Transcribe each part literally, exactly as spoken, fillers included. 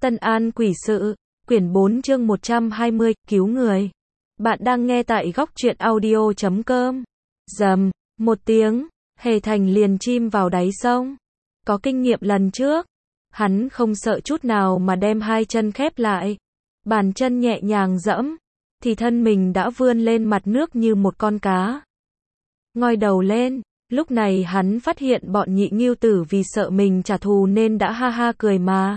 Tân An quỷ sự, quyển bốn chương một trăm hai mươi, cứu người. Bạn đang nghe tại góc truyện audio chấm com. Rầm, một tiếng, Hề Thành liền chim vào đáy sông. Có kinh nghiệm lần trước, hắn không sợ chút nào mà đem hai chân khép lại. Bàn chân nhẹ nhàng dẫm, thì thân mình đã vươn lên mặt nước như một con cá. Ngoi đầu lên, lúc này hắn phát hiện bọn nhị ngưu tử vì sợ mình trả thù nên đã ha ha cười mà.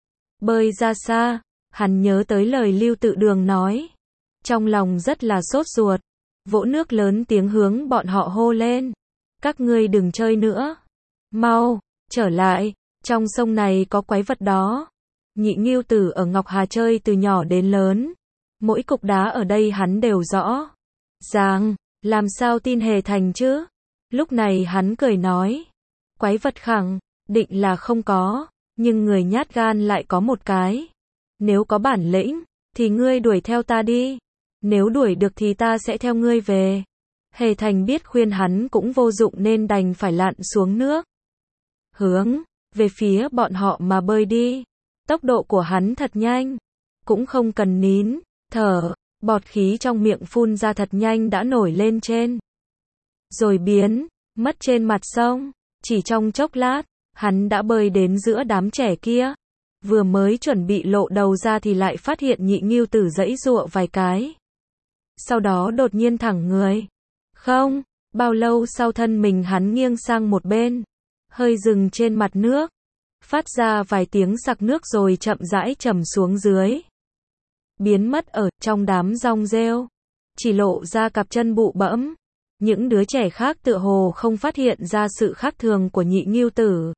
Bơi ra xa, hắn nhớ tới lời Lưu Tự Đường nói. Trong lòng rất là sốt ruột, vỗ nước lớn tiếng hướng bọn họ hô lên. Các ngươi đừng chơi nữa. Mau, trở lại, trong sông này có quái vật đó. Nhị ngưu tử ở Ngọc Hà chơi từ nhỏ đến lớn. Mỗi cục đá ở đây hắn đều rõ ràng, làm sao tin Hề Thành chứ? Lúc này hắn cười nói. Quái vật khẳng định là không có, nhưng người nhát gan lại có một cái. Nếu có bản lĩnh, thì ngươi đuổi theo ta đi. Nếu đuổi được thì ta sẽ theo ngươi về. Hề Thành biết khuyên hắn cũng vô dụng nên đành phải lặn xuống nước. Hướng về phía bọn họ mà bơi đi. Tốc độ của hắn thật nhanh, cũng không cần nín thở, bọt khí trong miệng phun ra thật nhanh đã nổi lên trên. Rồi biến mất trên mặt sông. Chỉ trong chốc lát, hắn đã bơi đến giữa đám trẻ kia. Vừa mới chuẩn bị lộ đầu ra thì lại phát hiện nhị ngưu tử giãy giụa vài cái. Sau đó đột nhiên thẳng người. Không, bao lâu sau thân mình hắn nghiêng sang một bên, hơi dừng trên mặt nước, phát ra vài tiếng sặc nước rồi chậm rãi trầm xuống dưới. Biến mất ở trong đám rong rêu, chỉ lộ ra cặp chân bụ bẫm. Những đứa trẻ khác tựa hồ không phát hiện ra sự khác thường của nhị ngưu tử.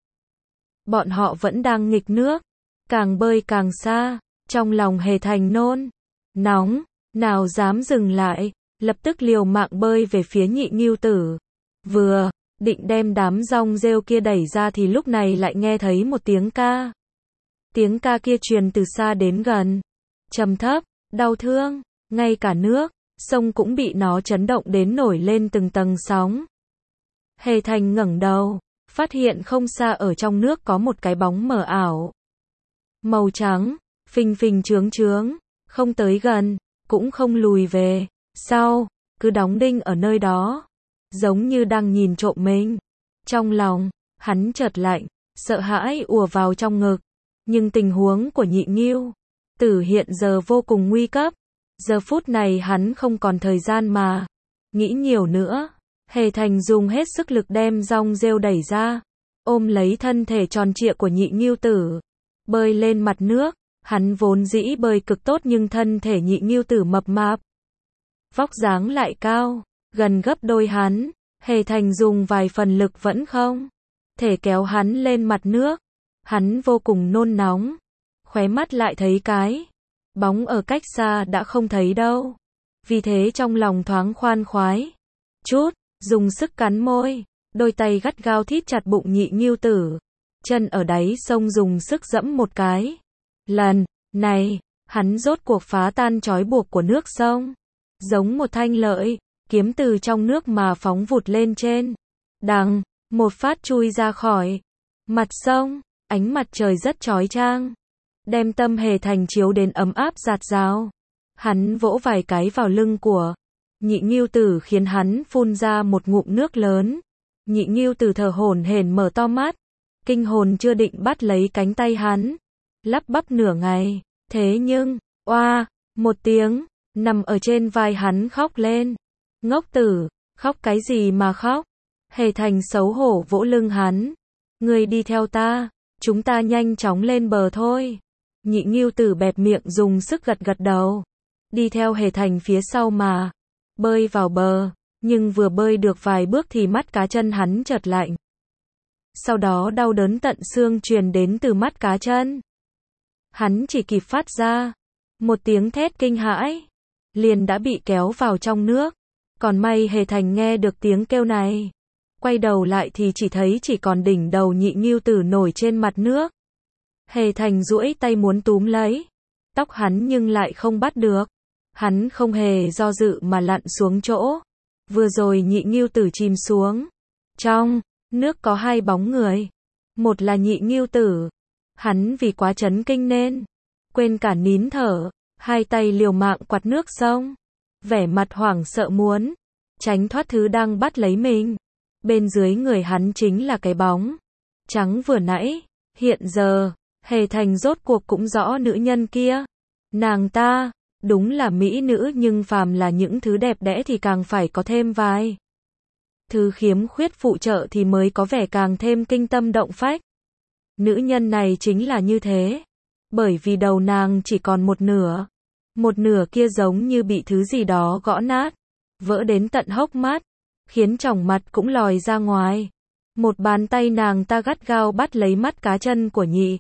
Bọn họ vẫn đang nghịch nước, càng bơi càng xa, trong lòng Hề Thành nôn nóng, nào dám dừng lại, lập tức liều mạng bơi về phía nhị ngưu tử. Vừa định đem đám rong rêu kia đẩy ra thì lúc này lại nghe thấy một tiếng ca. Tiếng ca kia truyền từ xa đến gần, trầm thấp, đau thương, ngay cả nước sông cũng bị nó chấn động đến nổi lên từng tầng sóng. Hề Thành ngẩng đầu, phát hiện không xa ở trong nước có một cái bóng mờ ảo. Màu trắng, phình phình chướng chướng, không tới gần, cũng không lùi về, sau, cứ đóng đinh ở nơi đó, giống như đang nhìn trộm mình. Trong lòng, hắn chợt lạnh, sợ hãi ùa vào trong ngực, nhưng tình huống của nhị ngưu tử hiện giờ vô cùng nguy cấp. Giờ phút này hắn không còn thời gian mà nghĩ nhiều nữa. Hề Thành dùng hết sức lực đem rong rêu đẩy ra, ôm lấy thân thể tròn trịa của nhị ngưu tử, bơi lên mặt nước. Hắn vốn dĩ bơi cực tốt nhưng thân thể nhị ngưu tử mập mạp, vóc dáng lại cao, gần gấp đôi hắn. Hề Thành dùng vài phần lực vẫn không thể kéo hắn lên mặt nước. Hắn vô cùng nôn nóng, khóe mắt lại thấy cái bóng ở cách xa đã không thấy đâu. Vì thế trong lòng thoáng khoan khoái chút, dùng sức cắn môi, đôi tay gắt gao thít chặt bụng nhị ngưu tử. Chân ở đáy sông dùng sức dẫm một cái. Lần này, hắn rốt cuộc phá tan trói buộc của nước sông. Giống một thanh lợi kiếm từ trong nước mà phóng vụt lên trên. Đằng, một phát chui ra khỏi mặt sông. Ánh mặt trời rất chói chang, đem tâm Hề Thành chiếu đến ấm áp rạt rào. Hắn vỗ vài cái vào lưng của nhị ngưu tử khiến hắn phun ra một ngụm nước lớn. Nhị ngưu tử thở hổn hển mở to mắt, kinh hồn chưa định bắt lấy cánh tay hắn, lắp bắp nửa ngày. Thế nhưng, oa, một tiếng, nằm ở trên vai hắn khóc lên. Ngốc tử, khóc cái gì mà khóc? Hề Thành xấu hổ vỗ lưng hắn. Ngươi đi theo ta, chúng ta nhanh chóng lên bờ thôi. Nhị ngưu tử bẹp miệng dùng sức gật gật đầu, đi theo Hề Thành phía sau mà bơi vào bờ. Nhưng vừa bơi được vài bước thì mắt cá chân hắn chợt lạnh. Sau đó đau đớn tận xương truyền đến từ mắt cá chân. Hắn chỉ kịp phát ra một tiếng thét kinh hãi, liền đã bị kéo vào trong nước. Còn may Hề Thành nghe được tiếng kêu này, quay đầu lại thì chỉ thấy chỉ còn đỉnh đầu nhị ngưu tử nổi trên mặt nước. Hề Thành duỗi tay muốn túm lấy tóc hắn nhưng lại không bắt được. Hắn không hề do dự mà lặn xuống chỗ vừa rồi nhị ngưu tử chìm xuống. Trong nước có hai bóng người, một là nhị ngưu tử, hắn vì quá chấn kinh nên quên cả nín thở, hai tay liều mạng quạt nước sông, vẻ mặt hoảng sợ muốn tránh thoát thứ đang bắt lấy mình. Bên dưới người hắn chính là cái bóng trắng vừa nãy, hiện giờ, Hề Thành rốt cuộc cũng rõ nữ nhân kia. Nàng ta, đúng là mỹ nữ nhưng phàm là những thứ đẹp đẽ thì càng phải có thêm vài thứ khiếm khuyết phụ trợ thì mới có vẻ càng thêm kinh tâm động phách. Nữ nhân này chính là như thế. Bởi vì đầu nàng chỉ còn một nửa. Một nửa kia giống như bị thứ gì đó gõ nát, vỡ đến tận hốc mắt, khiến tròng mặt cũng lòi ra ngoài. Một bàn tay nàng ta gắt gao bắt lấy mắt cá chân của Nhị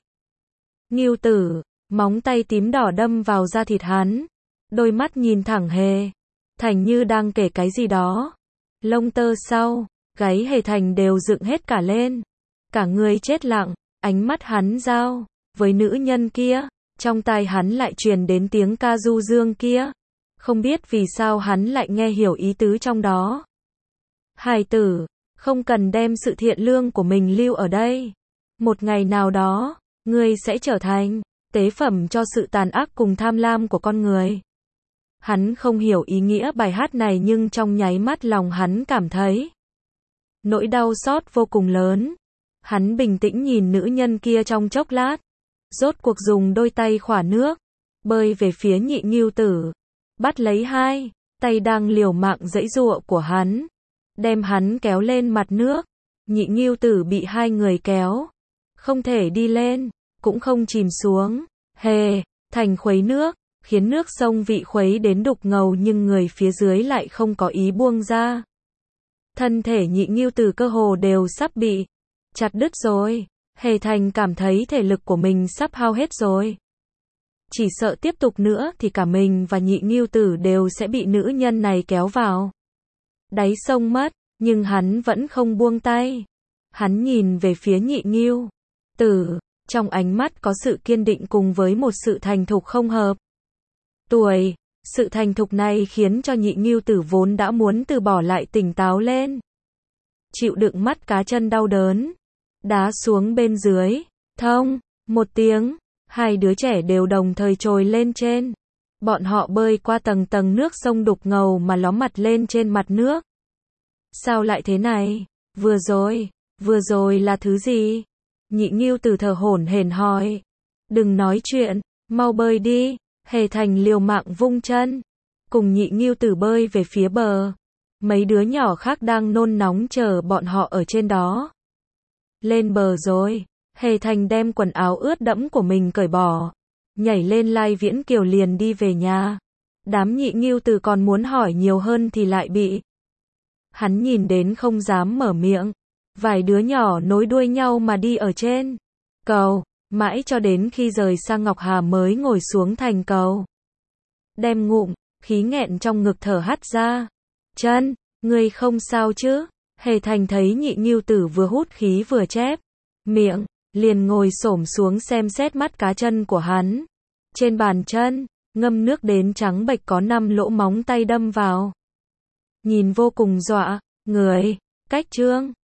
Ngưu Tử, móng tay tím đỏ đâm vào da thịt hắn. Đôi mắt nhìn thẳng Hề Thành như đang kể cái gì đó. Lông tơ sau gáy Hề Thành đều dựng hết cả lên. Cả người chết lặng, ánh mắt hắn giao với nữ nhân kia, trong tai hắn lại truyền đến tiếng ca du dương kia. Không biết vì sao hắn lại nghe hiểu ý tứ trong đó. Hài tử, không cần đem sự thiện lương của mình lưu ở đây. Một ngày nào đó, ngươi sẽ trở thành tế phẩm cho sự tàn ác cùng tham lam của con người. Hắn không hiểu ý nghĩa bài hát này nhưng trong nháy mắt lòng hắn cảm thấy nỗi đau xót vô cùng lớn. Hắn bình tĩnh nhìn nữ nhân kia trong chốc lát, rốt cuộc dùng đôi tay khỏa nước, bơi về phía Nhị Ngưu Tử, bắt lấy hai tay đang liều mạng giãy giụa của hắn, đem hắn kéo lên mặt nước. Nhị Ngưu Tử bị hai người kéo, không thể đi lên, cũng không chìm xuống. Hề Thành khuấy nước, khiến nước sông vị khuấy đến đục ngầu nhưng người phía dưới lại không có ý buông ra. Thân thể Nhị Ngưu Tử cơ hồ đều sắp bị chặt đứt rồi. Hề Thành cảm thấy thể lực của mình sắp hao hết rồi. Chỉ sợ tiếp tục nữa thì cả mình và Nhị Ngưu Tử đều sẽ bị nữ nhân này kéo vào đáy sông mất, nhưng hắn vẫn không buông tay. Hắn nhìn về phía Nhị Ngưu Tử, trong ánh mắt có sự kiên định cùng với một sự thành thục không hợp tuổi. Sự thành thục này khiến cho Nhị Ngưu Tử vốn đã muốn từ bỏ lại tỉnh táo lên. Chịu đựng mắt cá chân đau đớn, đá xuống bên dưới. Thông một tiếng, hai đứa trẻ đều đồng thời trồi lên trên. Bọn họ bơi qua tầng tầng nước sông đục ngầu mà ló mặt lên trên mặt nước. Sao lại thế này? Vừa rồi, vừa rồi là thứ gì? Nhị Ngưu Tử thở hổn hển hỏi. Đừng nói chuyện, mau bơi đi. Hề Thành liều mạng vung chân, cùng Nhị Ngưu Tử bơi về phía bờ. Mấy đứa nhỏ khác đang nôn nóng chờ bọn họ ở trên đó. Lên bờ rồi, Hề Thành đem quần áo ướt đẫm của mình cởi bỏ, nhảy lên Lai Viễn Kiều liền đi về nhà. Đám Nhị Ngưu Tử còn muốn hỏi nhiều hơn thì lại bị hắn nhìn đến không dám mở miệng. Vài đứa nhỏ nối đuôi nhau mà đi ở trên cầu, mãi cho đến khi rời sang Ngọc Hà mới ngồi xuống thành cầu. Đem ngụm khí nghẹn trong ngực thở hắt ra. Chân, ngươi không sao chứ? Hề Thành thấy Nhị Ngưu Tử vừa hút khí vừa chép miệng, liền ngồi xổm xuống xem xét mắt cá chân của hắn. Trên bàn chân, ngâm nước đến trắng bệch có năm lỗ móng tay đâm vào. Nhìn vô cùng dọa người. Cách chương